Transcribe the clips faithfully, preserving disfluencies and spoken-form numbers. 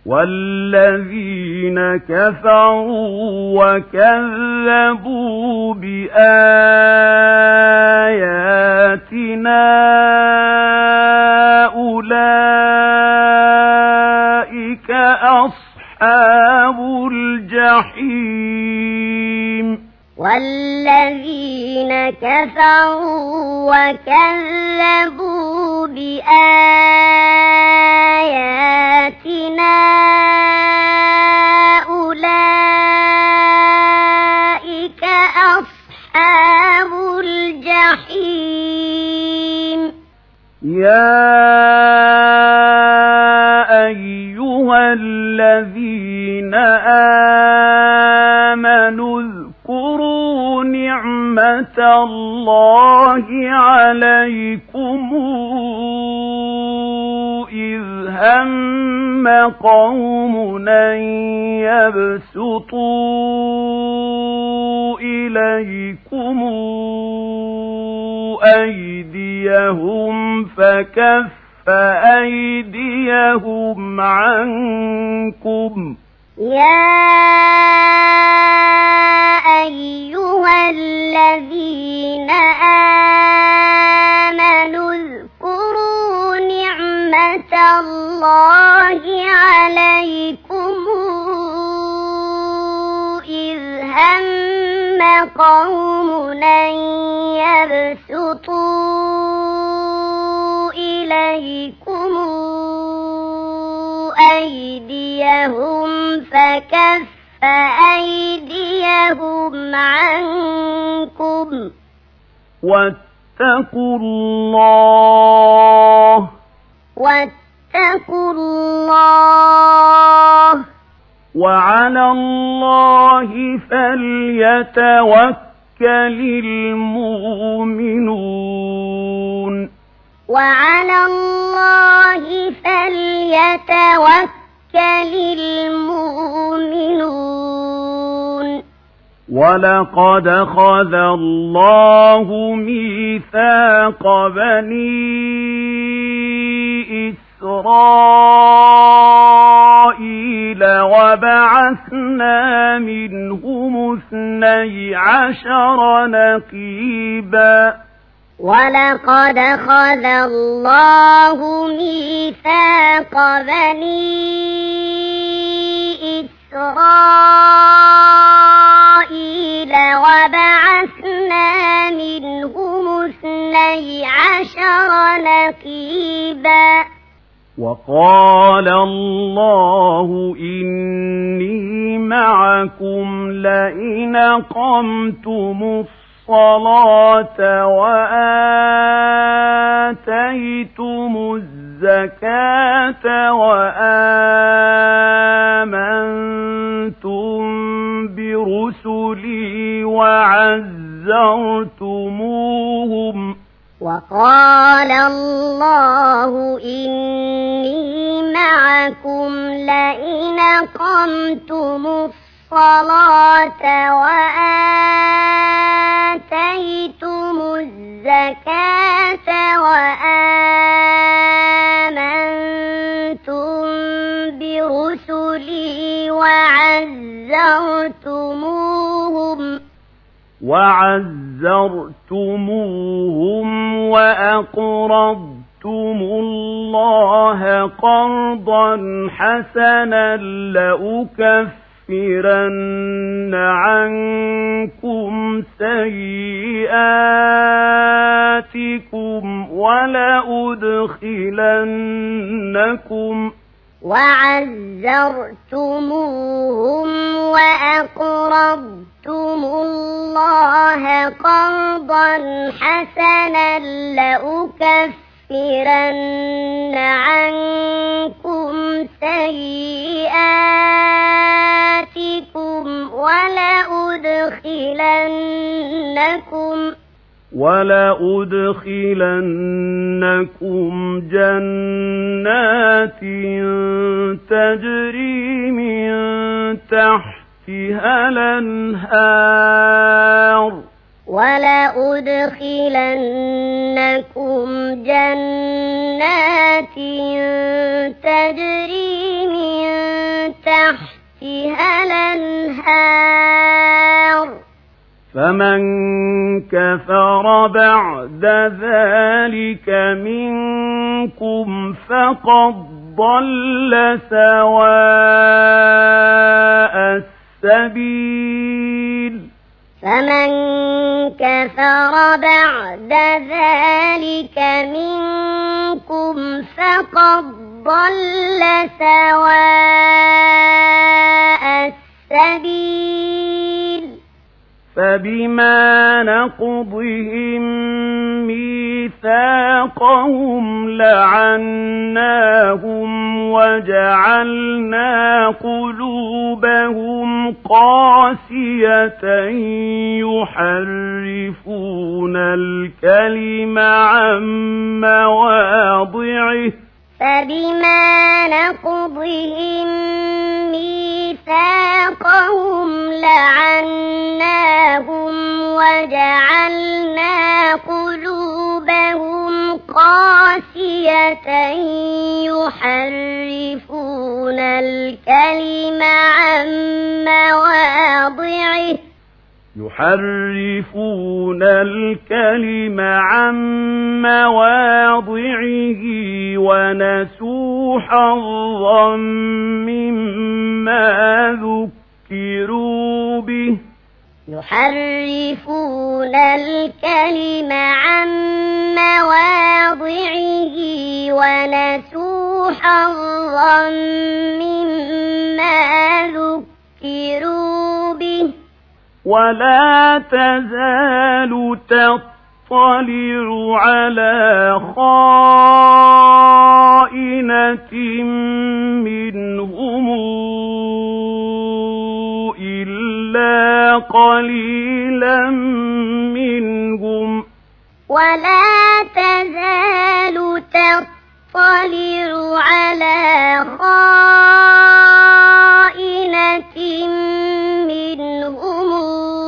والذين كفروا وكذبوا بآياتنا أولئك أصحاب الجحيم. والذين كفروا وكذبوا بآياتنا أولئك أصحاب الجحيم. يا أيها الذين آمنوا اذكروا نعمة الله عليكم إذ هم قوم أن يبسطوا إليكم أيديهم فكف أيديهم عنكم. يا أيها الذين آمنوا اذكروا نعمة الله عليكم إذ هم قوم أن يبسطوا إليكم أيديهم فكف أيديهم عنكم. واتقوا الله واتقوا الله وعلى الله فليتوكل المؤمنون. وعلى الله فليتوكل المؤمنون. ولقد أخذ الله ميثاق بني إسرائيل وبعثنا منهم اثني عشر نقيبا. ولقد أخذ الله ميثاق بني إسرائيل وبعثنا منهم اثني عشر نقيبا. وقال الله إني معكم لئن أقمتم الصلاة وآتيتم الزكاة وآمنتم برسلي وعزرتموهم. وقال الله إني معكم لئن أقمتم الصلاة وآتيتم الزكاة وآمنتم برسلي وعزرتموهم وعزرتموهم وأقرضتم الله قرضا حسنا لأكفرن عنكم سيئاتكم ولأدخلنكم وعزرتموهم وأقرضتم الله قرضا حسنا لأكفرن عنكم سيئاتكم ولأدخلنكم ولأدخلنكم جنات تجري من تحتها الأنهار ولأدخلنكم جنات تجري من تحتها الأنهار فمن كفر بعد ذلك منكم فقد ضل سواء السبيل فمن كفر بعد ذلك منكم فقد ضل سواء السبيل فبما نقضهم ميثاقهم لعناهم وجعلنا قلوبهم قاسية يحرفون الكلم عن مواضعه فبما نقضهم ميثاقهم لعناهم وجعلنا قلوبهم قاسية يحرفون الكلم عن مواضعه يحرفون الكلم عن مواضعه ونسوا حظا مما ذكروا به يحرفون الكلم عن مواضعه ونسوا حظا مما ذكروا به ولا تزال تطلع على خائنة منهم إلا قليلا منهم ولا تزال تطلع على خائنة منهم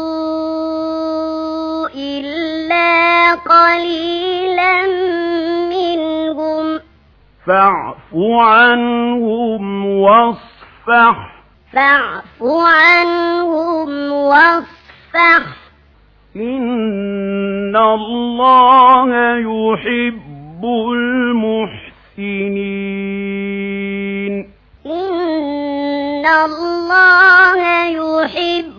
إلا قليلا منهم فاعف عنهم واصفح فاعف عنهم واصفح إن الله يحب المحسنين إن الله يحب